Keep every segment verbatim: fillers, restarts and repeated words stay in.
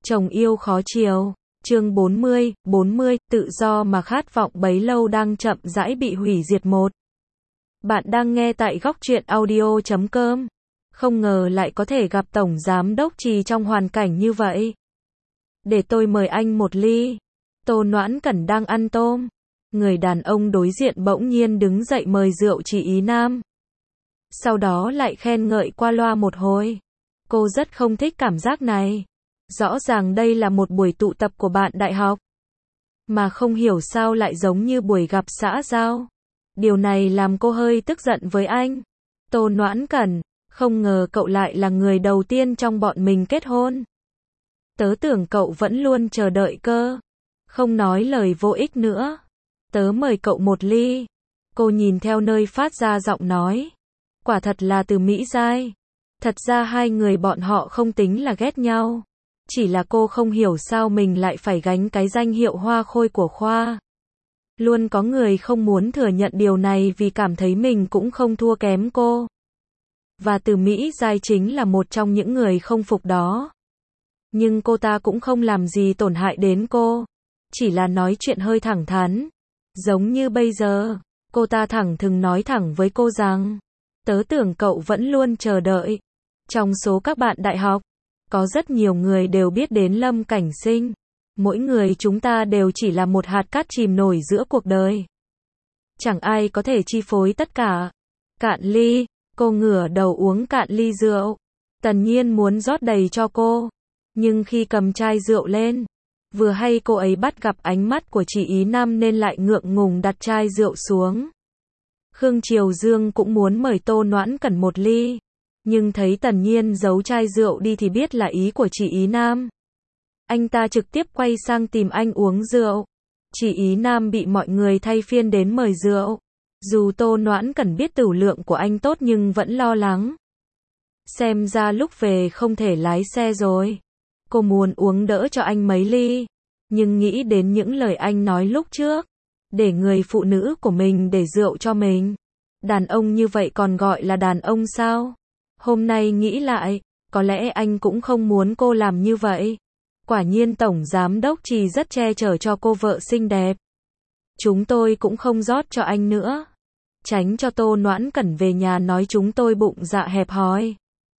Chồng yêu khó chiều. Chương bốn mươi, bốn mươi, tự do mà khát vọng bấy lâu đang chậm rãi bị hủy diệt một. Bạn đang nghe tại góc truyện audio chấm com. Không ngờ lại có thể gặp Tổng Giám Đốc Trì trong hoàn cảnh như vậy. Để tôi mời anh một ly. Tô Noãn Cẩn đang ăn tôm. Người đàn ông đối diện bỗng nhiên đứng dậy mời rượu Trì Ý Nam. Sau đó lại khen ngợi qua loa một hồi. Cô rất không thích cảm giác này. Rõ ràng đây là một buổi tụ tập của bạn đại học. Mà không hiểu sao lại giống như buổi gặp xã giao. Điều này làm cô hơi tức giận với anh. Tô Noãn Cẩn, không ngờ cậu lại là người đầu tiên trong bọn mình kết hôn. Tớ tưởng cậu vẫn luôn chờ đợi cơ. Không nói lời vô ích nữa. Tớ mời cậu một ly. Cô nhìn theo nơi phát ra giọng nói. Quả thật là từ Mỹ Giai. Thật ra hai người bọn họ không tính là ghét nhau. Chỉ là cô không hiểu sao mình lại phải gánh cái danh hiệu hoa khôi của khoa. Luôn có người không muốn thừa nhận điều này vì cảm thấy mình cũng không thua kém cô. Và từ Mỹ Giai chính là một trong những người không phục đó. Nhưng cô ta cũng không làm gì tổn hại đến cô. Chỉ là nói chuyện hơi thẳng thắn. Giống như bây giờ, cô ta thẳng thừng nói thẳng với cô rằng, tớ tưởng cậu vẫn luôn chờ đợi. Trong số các bạn đại học, có rất nhiều người đều biết đến Lâm Cảnh Sinh. Mỗi người chúng ta đều chỉ là một hạt cát chìm nổi giữa cuộc đời. Chẳng ai có thể chi phối tất cả. Cạn ly, cô ngửa đầu uống cạn ly rượu. Tần Nhiên muốn rót đầy cho cô. Nhưng khi cầm chai rượu lên, vừa hay cô ấy bắt gặp ánh mắt của Trì Ý Nam nên lại ngượng ngùng đặt chai rượu xuống. Khương Triều Dương cũng muốn mời Tô Noãn Cẩn một ly. Nhưng thấy Tần Nhiên giấu chai rượu đi thì biết là ý của Trì Ý Nam. Anh ta trực tiếp quay sang tìm anh uống rượu. Trì Ý Nam bị mọi người thay phiên đến mời rượu. Dù Tô Noãn Cẩn biết tửu lượng của anh tốt nhưng vẫn lo lắng. Xem ra lúc về không thể lái xe rồi. Cô muốn uống đỡ cho anh mấy ly. Nhưng nghĩ đến những lời anh nói lúc trước. Để người phụ nữ của mình để rượu cho mình. Đàn ông như vậy còn gọi là đàn ông sao? Hôm nay nghĩ lại, có lẽ anh cũng không muốn cô làm như vậy. Quả nhiên Tổng Giám Đốc Trì rất che chở cho cô vợ xinh đẹp. Chúng tôi cũng không rót cho anh nữa. Tránh cho Tô Noãn Cẩn về nhà nói chúng tôi bụng dạ hẹp hòi.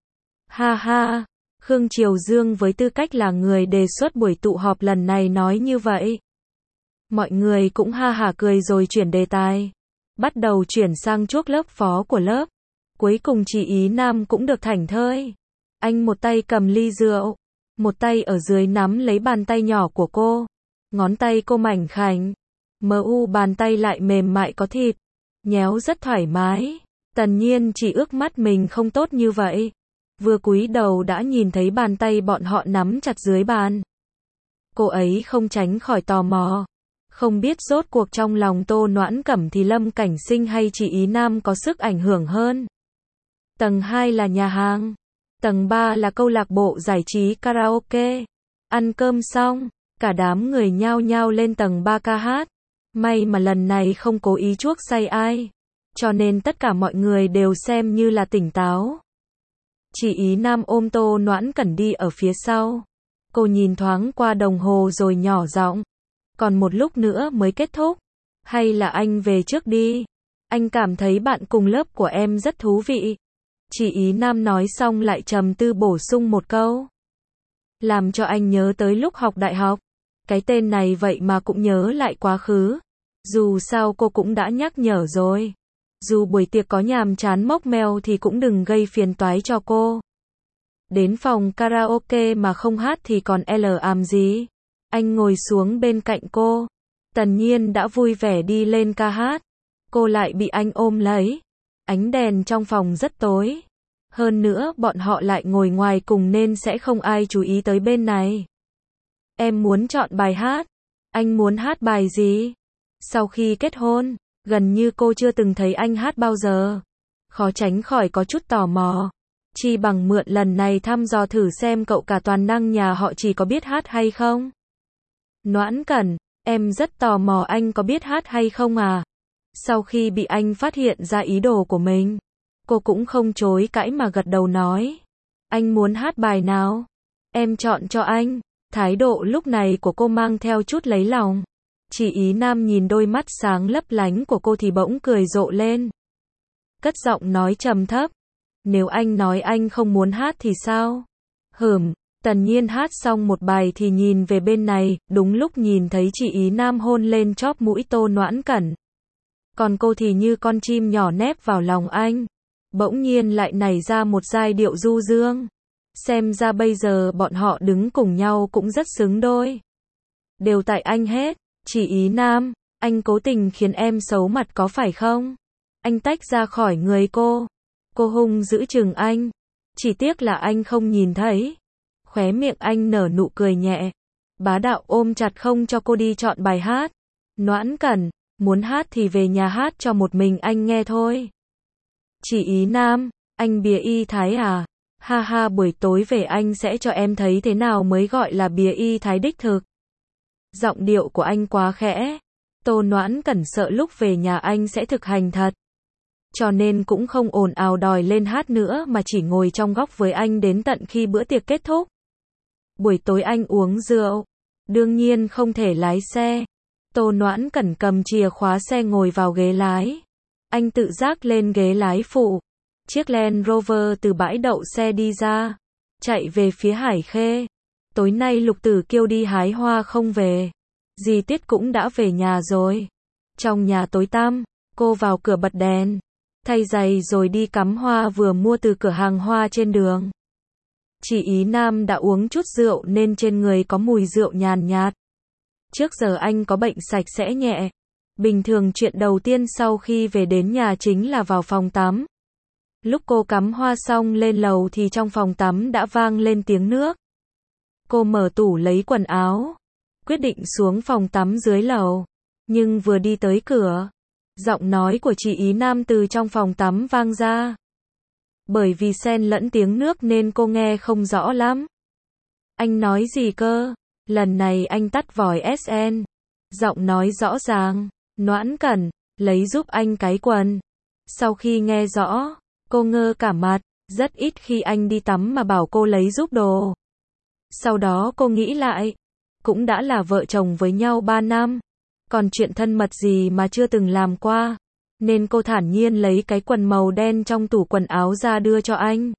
Ha ha, Khương Triều Dương với tư cách là người đề xuất buổi tụ họp lần này nói như vậy. Mọi người cũng ha hả cười rồi chuyển đề tài. Bắt đầu chuyển sang chuốc lớp phó của lớp. Cuối cùng Trì Ý Nam cũng được thảnh thơi. Anh một tay cầm ly rượu, một tay ở dưới nắm lấy bàn tay nhỏ của cô. Ngón tay cô mảnh khảnh, mờ u bàn tay lại mềm mại có thịt, nhéo rất thoải mái. Tần Nhiên chỉ ước mắt mình không tốt như vậy. Vừa cúi đầu đã nhìn thấy bàn tay bọn họ nắm chặt dưới bàn. Cô ấy không tránh khỏi tò mò. Không biết rốt cuộc trong lòng Tô Noãn Cẩm thì Lâm Cảnh Sinh hay Trì Ý Nam có sức ảnh hưởng hơn. Tầng hai là nhà hàng. Tầng ba là câu lạc bộ giải trí karaoke. Ăn cơm xong, cả đám người nhao nhao lên tầng ba ca hát. May mà lần này không cố ý chuốc say ai. Cho nên tất cả mọi người đều xem như là tỉnh táo. Trì Ý Nam ôm Tô Noãn Cẩn đi ở phía sau. Cô nhìn thoáng qua đồng hồ rồi nhỏ giọng. Còn một lúc nữa mới kết thúc. Hay là anh về trước đi. Anh cảm thấy bạn cùng lớp của em rất thú vị. Trì Ý Nam nói xong lại trầm tư bổ sung một câu. Làm cho anh nhớ tới lúc học đại học. Cái tên này vậy mà cũng nhớ lại quá khứ. Dù sao cô cũng đã nhắc nhở rồi. Dù buổi tiệc có nhàm chán mốc meo thì cũng đừng gây phiền toái cho cô. Đến phòng karaoke mà không hát thì còn L àm gì. Anh ngồi xuống bên cạnh cô. Tần Nhiên đã vui vẻ đi lên ca hát. Cô lại bị anh ôm lấy. Ánh đèn trong phòng rất tối. Hơn nữa bọn họ lại ngồi ngoài cùng nên sẽ không ai chú ý tới bên này. Em muốn chọn bài hát. Anh muốn hát bài gì? Sau khi kết hôn, gần như cô chưa từng thấy anh hát bao giờ. Khó tránh khỏi có chút tò mò. Chi bằng mượn lần này thăm dò thử xem cậu cả toàn năng nhà họ Trì có biết hát hay không. Noãn Cẩn, em rất tò mò anh có biết hát hay không à? Sau khi bị anh phát hiện ra ý đồ của mình, cô cũng không chối cãi mà gật đầu nói. Anh muốn hát bài nào? Em chọn cho anh. Thái độ lúc này của cô mang theo chút lấy lòng. Chỉ Ý Nam nhìn đôi mắt sáng lấp lánh của cô thì bỗng cười rộ lên. Cất giọng nói trầm thấp. Nếu anh nói anh không muốn hát thì sao? Hửm, Tần Nhiên hát xong một bài thì nhìn về bên này, đúng lúc nhìn thấy chị Ý Nam hôn lên chóp mũi Tô Noãn Cẩn. Còn cô thì như con chim nhỏ nép vào lòng anh. Bỗng nhiên lại nảy ra một giai điệu du dương. Xem ra bây giờ bọn họ đứng cùng nhau cũng rất xứng đôi. Đều tại anh hết. Chỉ Ý Nam, anh cố tình khiến em xấu mặt có phải không? Anh tách ra khỏi người cô. Cô hung giữ chừng anh. Chỉ tiếc là anh không nhìn thấy. Khóe miệng anh nở nụ cười nhẹ. Bá đạo ôm chặt không cho cô đi chọn bài hát. Noãn Cẩn, muốn hát thì về nhà hát cho một mình anh nghe thôi. Chỉ Ý Nam, anh bìa y thái à? Ha ha, buổi tối về anh sẽ cho em thấy thế nào mới gọi là bìa y thái đích thực. Giọng điệu của anh quá khẽ. Tô Noãn Cẩn sợ lúc về nhà anh sẽ thực hành thật. Cho nên cũng không ồn ào đòi lên hát nữa mà chỉ ngồi trong góc với anh đến tận khi bữa tiệc kết thúc. Buổi tối anh uống rượu. Đương nhiên không thể lái xe. Tô Noãn Cẩn cầm chìa khóa xe ngồi vào ghế lái. Anh tự giác lên ghế lái phụ. Chiếc Land Rover từ bãi đậu xe đi ra. Chạy về phía Hải Khê. Tối nay Lục Tử Kiêu đi hái hoa không về. Dì Tiết cũng đã về nhà rồi. Trong nhà tối tăm, cô vào cửa bật đèn. Thay giày rồi đi cắm hoa vừa mua từ cửa hàng hoa trên đường. Chỉ Ý Nam đã uống chút rượu nên trên người có mùi rượu nhàn nhạt. Trước giờ anh có bệnh sạch sẽ nhẹ. Bình thường chuyện đầu tiên sau khi về đến nhà chính là vào phòng tắm. Lúc cô cắm hoa xong lên lầu thì trong phòng tắm đã vang lên tiếng nước. Cô mở tủ lấy quần áo. Quyết định xuống phòng tắm dưới lầu. Nhưng vừa đi tới cửa, giọng nói của chị Ý Nam từ trong phòng tắm vang ra. Bởi vì xen lẫn tiếng nước nên cô nghe không rõ lắm. Anh nói gì cơ? Lần này anh tắt vòi ét en. Giọng nói rõ ràng. Noãn Cẩn, lấy giúp anh cái quần. Sau khi nghe rõ, cô ngơ cả mặt. Rất ít khi anh đi tắm mà bảo cô lấy giúp đồ. Sau đó cô nghĩ lại. Cũng đã là vợ chồng với nhau ba năm. Còn chuyện thân mật gì mà chưa từng làm qua. Nên cô thản nhiên lấy cái quần màu đen trong tủ quần áo ra đưa cho anh.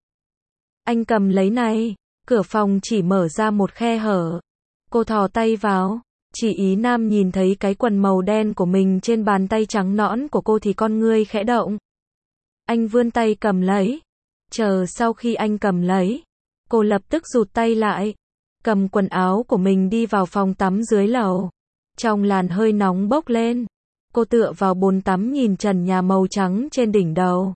Anh cầm lấy này. Cửa phòng chỉ mở ra một khe hở. Cô thò tay vào. Chỉ Ý Nam nhìn thấy cái quần màu đen của mình trên bàn tay trắng nõn của cô thì con ngươi khẽ động. Anh vươn tay cầm lấy. Chờ sau khi anh cầm lấy, cô lập tức rụt tay lại. Cầm quần áo của mình đi vào phòng tắm dưới lầu. Trong làn hơi nóng bốc lên. Cô tựa vào bồn tắm nhìn trần nhà màu trắng trên đỉnh đầu.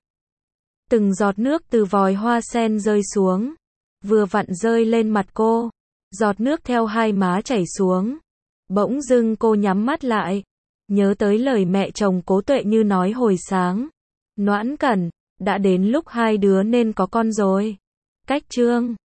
Từng giọt nước từ vòi hoa sen rơi xuống. Vừa vặn rơi lên mặt cô. Giọt nước theo hai má chảy xuống. Bỗng dưng cô nhắm mắt lại. Nhớ tới lời mẹ chồng Cố Tuệ Như nói hồi sáng. Noãn Cẩn, đã đến lúc hai đứa nên có con rồi. Cách chương